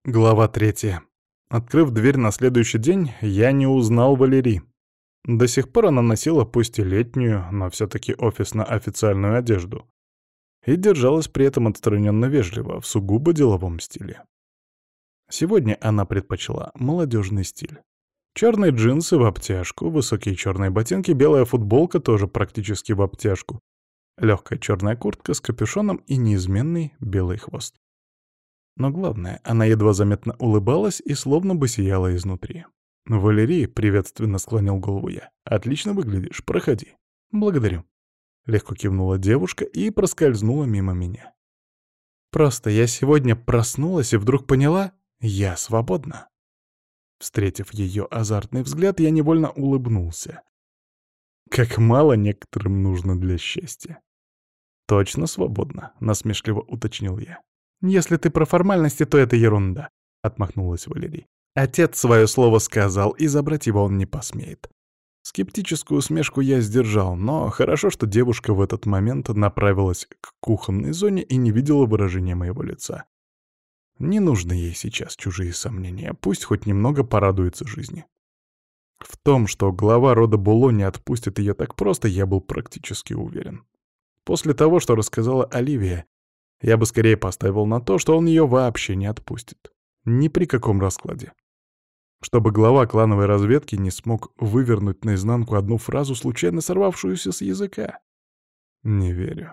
Глава 3. Открыв дверь на следующий день, я не узнал Валерий. До сих пор она носила пусть и летнюю, но все-таки офисно-официальную одежду. И держалась при этом отстраненно вежливо, в сугубо деловом стиле. Сегодня она предпочла молодежный стиль. Черные джинсы в обтяжку, высокие черные ботинки, белая футболка тоже практически в обтяжку, легкая черная куртка с капюшоном и неизменный белый хвост. Но главное, она едва заметно улыбалась и словно бы сияла изнутри. «Валерий», — приветственно склонил голову я, — «отлично выглядишь, проходи». «Благодарю». Легко кивнула девушка и проскользнула мимо меня. «Просто я сегодня проснулась и вдруг поняла, я свободна». Встретив ее азартный взгляд, я невольно улыбнулся. Как мало некоторым нужно для счастья. «Точно свободна», — насмешливо уточнил я. «Если ты про формальности, то это ерунда», — отмахнулась Валерий. «Отец свое слово сказал, и забрать его он не посмеет». Скептическую усмешку я сдержал, но хорошо, что девушка в этот момент направилась к кухонной зоне и не видела выражения моего лица. Не нужны ей сейчас чужие сомнения, пусть хоть немного порадуется жизни. В том, что глава рода Було не отпустит ее так просто, я был практически уверен. После того, что рассказала Оливия, я бы скорее поставил на то, что он ее вообще не отпустит. Ни при каком раскладе. Чтобы глава клановой разведки не смог вывернуть наизнанку одну фразу, случайно сорвавшуюся с языка. Не верю.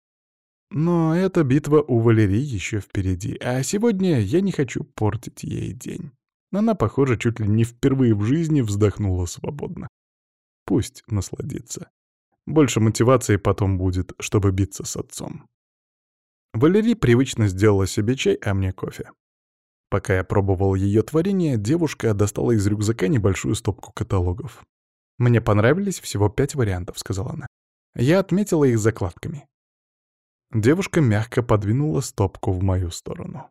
Но эта битва у Валерии еще впереди, а сегодня я не хочу портить ей день. Она, похоже, чуть ли не впервые в жизни вздохнула свободно. Пусть насладится. Больше мотивации потом будет, чтобы биться с отцом. Валерий привычно сделала себе чай, а мне кофе. Пока я пробовал ее творение, девушка достала из рюкзака небольшую стопку каталогов. «Мне понравились всего 5 вариантов», — сказала она. Я отметила их закладками. Девушка мягко подвинула стопку в мою сторону.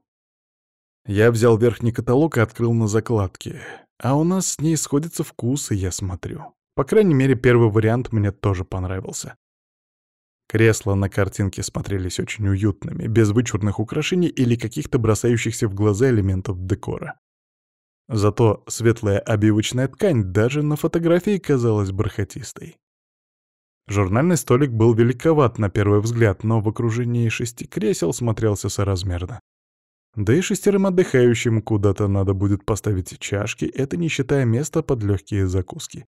Я взял верхний каталог и открыл на закладке. А у нас с ней сходятся вкусы, я смотрю. По крайней мере, первый вариант мне тоже понравился. Кресла на картинке смотрелись очень уютными, без вычурных украшений или каких-то бросающихся в глаза элементов декора. Зато светлая обивочная ткань даже на фотографии казалась бархатистой. Журнальный столик был великоват на первый взгляд, но в окружении 6 кресел смотрелся соразмерно. Да и 6 отдыхающим куда-то надо будет поставить чашки, это не считая места под легкие закуски.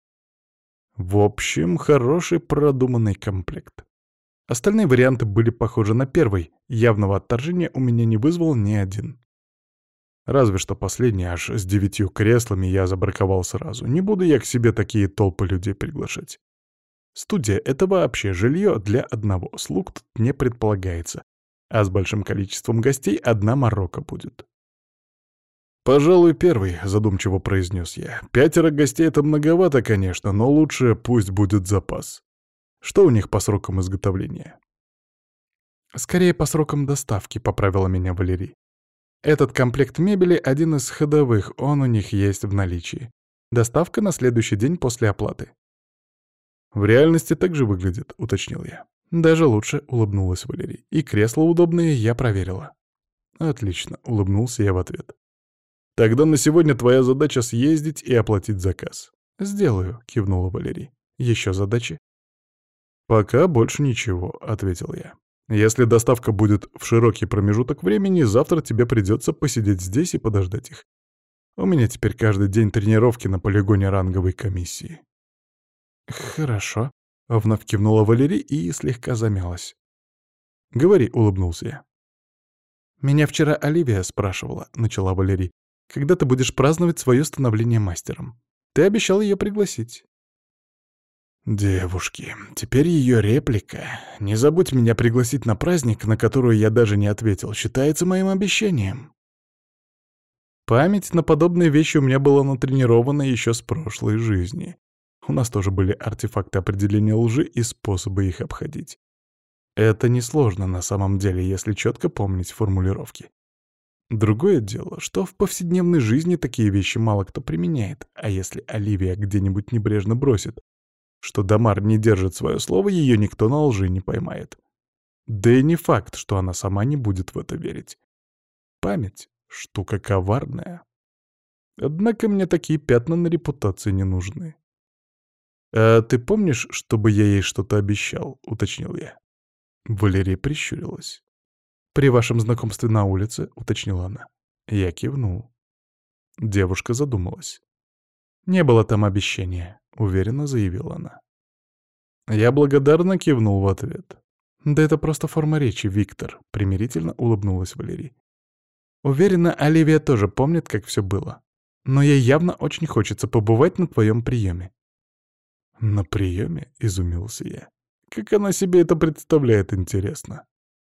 В общем, хороший продуманный комплект. Остальные варианты были похожи на первый, явного отторжения у меня не вызвал ни один. Разве что последний, аж с 9 креслами, я забраковал сразу. Не буду я к себе такие толпы людей приглашать. Студия — это вообще жилье для одного, слуг тут не предполагается. А с большим количеством гостей одна морока будет. «Пожалуй, первый», — задумчиво произнес я. «5 гостей — это многовато, конечно, но лучше пусть будет запас. Что у них по срокам изготовления?» «Скорее по срокам доставки», — поправила меня Валерий. «Этот комплект мебели — один из ходовых, он у них есть в наличии. Доставка на следующий день после оплаты». «В реальности так же выглядит», — уточнил я. «Даже лучше», — улыбнулась Валерий. «И кресла удобные я проверила». «Отлично», — улыбнулся я в ответ. «Тогда на сегодня твоя задача съездить и оплатить заказ». «Сделаю», — кивнула Валерий. «Еще задачи?» «Пока больше ничего», — ответил я. «Если доставка будет в широкий промежуток времени, завтра тебе придется посидеть здесь и подождать их. У меня теперь каждый день тренировки на полигоне ранговой комиссии». «Хорошо», — вновь кивнула Валерий и слегка замялась. «Говори», — улыбнулся я. «Меня вчера Оливия спрашивала», — начала Валерий, «когда ты будешь праздновать свое становление мастером. Ты обещал ее пригласить». «Девушки, теперь ее реплика. Не забудь меня пригласить на праздник, на который я даже не ответил, считается моим обещанием». Память на подобные вещи у меня была натренирована еще с прошлой жизни. У нас тоже были артефакты определения лжи и способы их обходить. Это несложно на самом деле, если четко помнить формулировки. Другое дело, что в повседневной жизни такие вещи мало кто применяет, а если Оливия где-нибудь небрежно бросит, что Дамар не держит свое слово, ее никто на лжи не поймает. Да и не факт, что она сама не будет в это верить. Память Штука коварная. Однако мне такие пятна на репутации не нужны. «А ты помнишь, чтобы я ей что-то обещал?» — уточнил я. Валерия прищурилась. «При вашем знакомстве на улице?» — уточнила она. Я кивнул. Девушка задумалась. «Не было там обещания», — уверенно заявила она. Я благодарно кивнул в ответ. «Да это просто форма речи, Виктор», — примирительно улыбнулась Валерий. «Уверена, Оливия тоже помнит, как все было. Но ей явно очень хочется побывать на твоем приеме». «На приеме?» — изумился я. «Как она себе это представляет, интересно?»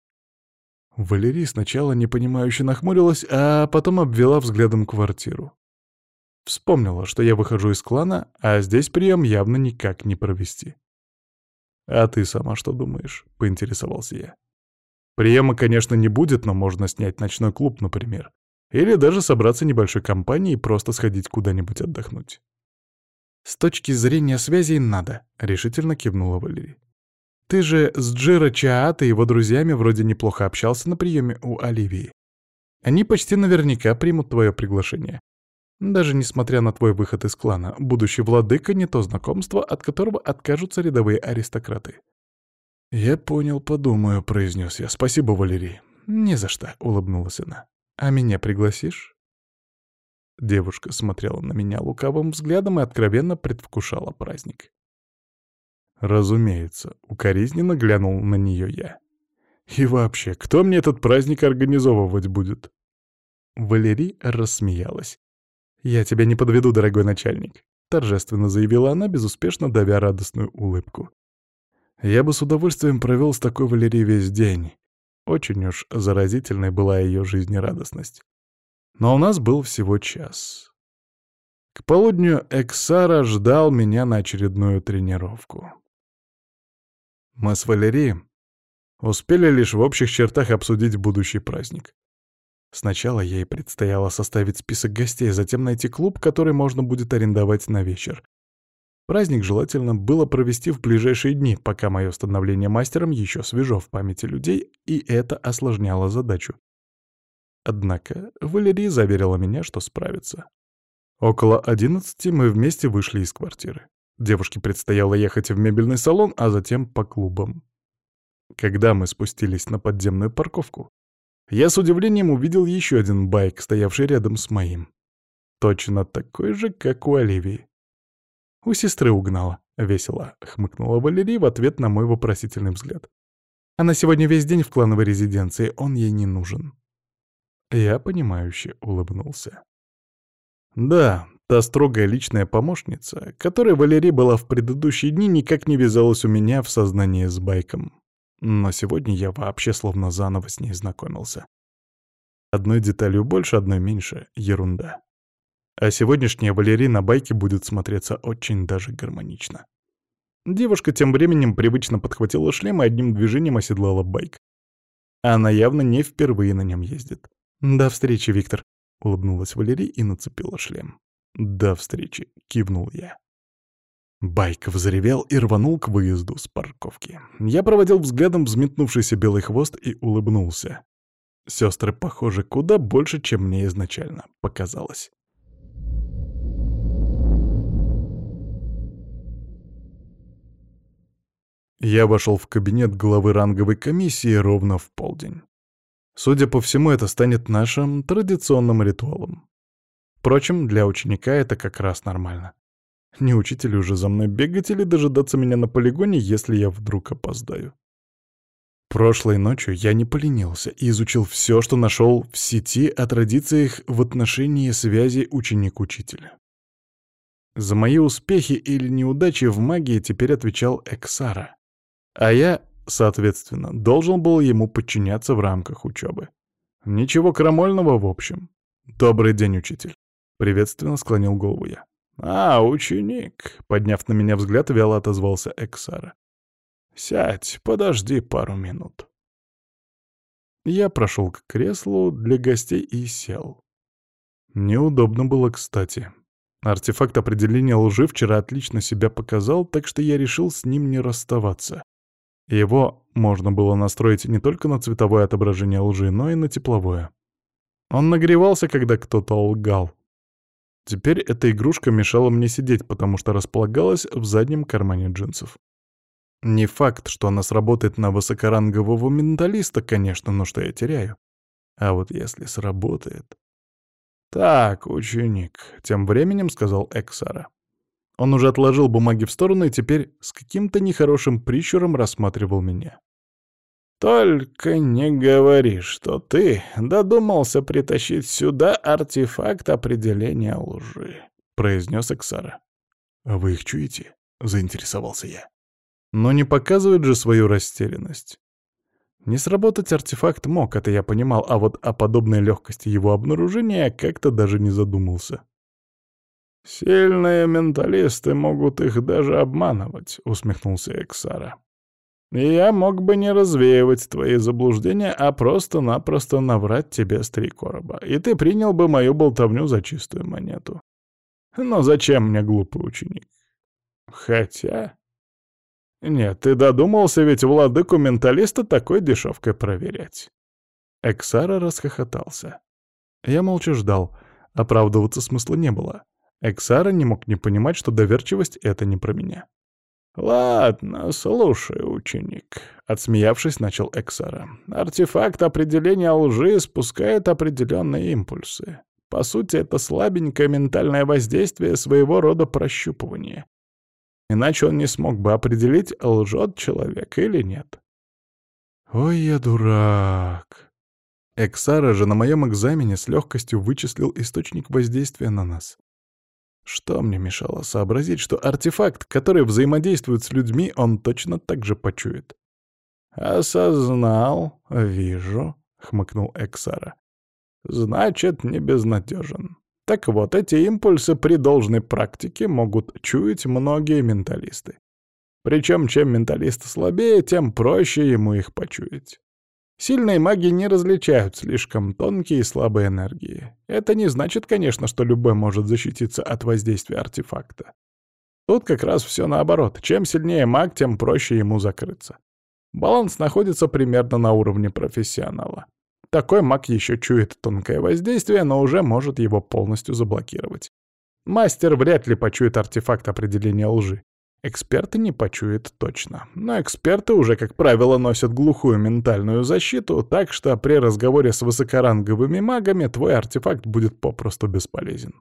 Валерий сначала непонимающе нахмурилась, а потом обвела взглядом квартиру. Вспомнила, что я выхожу из клана, а здесь прием явно никак не провести. «А ты сама что думаешь?» — поинтересовался я. «Приема, конечно, не будет, но можно снять ночной клуб, например. Или даже собраться небольшой компанией и просто сходить куда-нибудь отдохнуть». «С точки зрения связей надо», — решительно кивнула Валерий. «Ты же с Джиро Чаат и его друзьями вроде неплохо общался на приеме у Оливии. Они почти наверняка примут твое приглашение. Даже несмотря на твой выход из клана, будущий владыка — не то знакомство, от которого откажутся рядовые аристократы». «Я понял, подумаю», — произнес я. «Спасибо, Валерий». «Не за что», — улыбнулась она. «А меня пригласишь?» Девушка смотрела на меня лукавым взглядом и откровенно предвкушала праздник. Разумеется, укоризненно глянул на нее я. «И вообще, кто мне этот праздник организовывать будет?» Валерий рассмеялась. «Я тебя не подведу, дорогой начальник», — торжественно заявила она, безуспешно давя радостную улыбку. Я бы с удовольствием провел с такой Валерией весь день. Очень уж заразительной была ее жизнерадостность. Но у нас был всего час. К полудню Эксара ждал меня на очередную тренировку. Мы с Валерией успели лишь в общих чертах обсудить будущий праздник. Сначала ей предстояло составить список гостей, затем найти клуб, который можно будет арендовать на вечер. Праздник желательно было провести в ближайшие дни, пока мое становление мастером еще свежо в памяти людей, и это осложняло задачу. Однако Валерия заверила меня, что справится. Около 11 мы вместе вышли из квартиры. Девушке предстояло ехать в мебельный салон, а затем по клубам. Когда мы спустились на подземную парковку, я с удивлением увидел еще один байк, стоявший рядом с моим. Точно такой же, как у Оливии. «У сестры угнала», — весело хмыкнула Валерия в ответ на мой вопросительный взгляд. «Она сегодня весь день в клановой резиденции, он ей не нужен». Я понимающе улыбнулся. Да, та строгая личная помощница, которой Валерия была в предыдущие дни, никак не вязалась у меня в сознании с байком. Но сегодня я вообще словно заново с ней знакомился. Одной деталью больше, одной меньше — ерунда. А сегодняшняя Валерия на байке будет смотреться очень даже гармонично. Девушка тем временем привычно подхватила шлем и одним движением оседлала байк. Она явно не впервые на нем ездит. «До встречи, Виктор», — улыбнулась Валерия и нацепила шлем. «До встречи», — кивнул я. Байк взревел и рванул к выезду с парковки. Я проводил взглядом взметнувшийся белый хвост и улыбнулся. Сестры похожи куда больше, чем мне изначально показалось. Я вошел в кабинет главы ранговой комиссии ровно в полдень. Судя по всему, это станет нашим традиционным ритуалом. Впрочем, для ученика это как раз нормально. Не учителю уже за мной бегать или дожидаться меня на полигоне, если я вдруг опоздаю. Прошлой ночью я не поленился и изучил все, что нашел в сети о традициях в отношении связи ученик-учителя. За мои успехи или неудачи в магии теперь отвечал Эксара, а я, соответственно, должен был ему подчиняться в рамках учебы. Ничего крамольного в общем. «Добрый день, учитель», — приветственно склонил голову я. «А, ученик», — подняв на меня взгляд, вяло отозвался Эксара. «Сядь, подожди пару минут». Я прошел к креслу для гостей и сел. Неудобно было, кстати. Артефакт определения лжи вчера отлично себя показал, так что я решил с ним не расставаться. Его можно было настроить не только на цветовое отображение лжи, но и на тепловое. Он нагревался, когда кто-то лгал. Теперь эта игрушка мешала мне сидеть, потому что располагалась в заднем кармане джинсов. Не факт, что она сработает на высокорангового менталиста, конечно, но что я теряю? А вот если сработает... «Так, ученик», — тем временем сказал Эксара. Он уже отложил бумаги в сторону и теперь с каким-то нехорошим прищуром рассматривал меня. «Только не говори, что ты додумался притащить сюда артефакт определения лжи», — произнес Эксара. «А вы их чуете?» — заинтересовался я. Но не показывает же свою растерянность. Не сработать артефакт мог, это я понимал, а вот о подобной легкости его обнаружения я как-то даже не задумался. «Сильные менталисты могут их даже обманывать», — усмехнулся Эксара. «Я мог бы не развеивать твои заблуждения, а просто-напросто наврать тебе с 3 короба, и ты принял бы мою болтовню за чистую монету. Но зачем мне глупый ученик? Хотя... Нет, ты додумался ведь владыку-менталиста такой дешевкой проверять». Эксара расхохотался. Я молча ждал. Оправдываться смысла не было. Эксара не мог не понимать, что доверчивость — это не про меня. «Ладно, слушай, ученик», — отсмеявшись, начал Эксара. «Артефакт определения лжи спускает определенные импульсы. По сути, это слабенькое ментальное воздействие, своего рода прощупывание. Иначе он не смог бы определить, лжет человек или нет». «Ой, я дурак». Эксара же на моем экзамене с легкостью вычислил источник воздействия на нас. Что мне мешало сообразить, что артефакт, который взаимодействует с людьми, он точно так же почует? «Осознал, вижу», — хмыкнул Эксара. «Значит, не безнадежен. Так вот, эти импульсы при должной практике могут чуять многие менталисты. Причем, чем менталист слабее, тем проще ему их почуять. Сильные маги не различают слишком тонкие и слабые энергии. Это не значит, конечно, что любой может защититься от воздействия артефакта. Тут как раз все наоборот. Чем сильнее маг, тем проще ему закрыться. Баланс находится примерно на уровне профессионала. Такой маг еще чует тонкое воздействие, но уже может его полностью заблокировать. Мастер вряд ли почует артефакт определения лжи. Эксперты не почуют точно. Но эксперты уже, как правило, носят глухую ментальную защиту, так что при разговоре с высокоранговыми магами твой артефакт будет попросту бесполезен.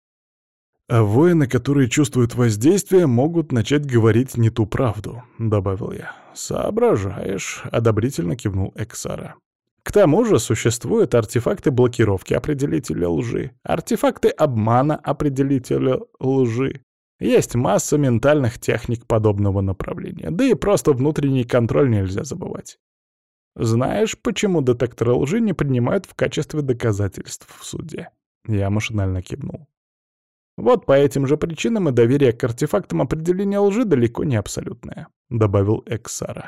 «А воины, которые чувствуют воздействие, могут начать говорить не ту правду», — добавил я. «Соображаешь», — одобрительно кивнул Эксара. «К тому же существуют артефакты блокировки определителя лжи, артефакты обмана определителя лжи. Есть масса ментальных техник подобного направления, да и просто внутренний контроль нельзя забывать. Знаешь, почему детекторы лжи не принимают в качестве доказательств в суде?» Я машинально кивнул. «Вот по этим же причинам и доверие к артефактам определения лжи далеко не абсолютное», — добавил Эксара.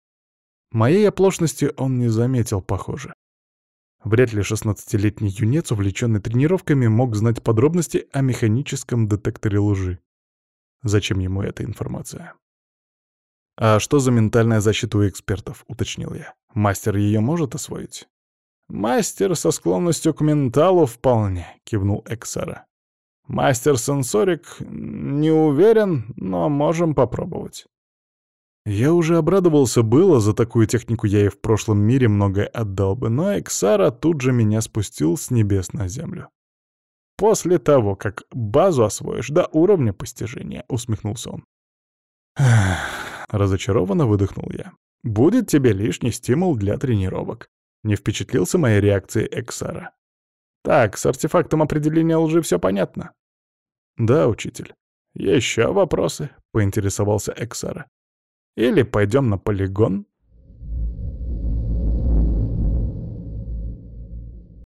Моей оплошности он не заметил, похоже. Вряд ли 16-летний юнец, увлеченный тренировками, мог знать подробности о механическом детекторе лжи. Зачем ему эта информация? «А что за ментальная защита у экспертов?» — уточнил я. «Мастер ее может освоить?» «Мастер со склонностью к менталу вполне», — кивнул Эксара. «Мастер-сенсорик не уверен, но можем попробовать». Я уже обрадовался было, за такую технику я и в прошлом мире многое отдал бы, но Эксара тут же меня спустил с небес на землю. «После того, как базу освоишь до уровня постижения», — усмехнулся он. Разочарованно выдохнул я. «Будет тебе лишний стимул для тренировок». Не впечатлился моей реакцией Эксара. «Так, с артефактом определения лжи все понятно?» «Да, учитель». «Еще вопросы?» — поинтересовался Эксара. «Или пойдем на полигон?»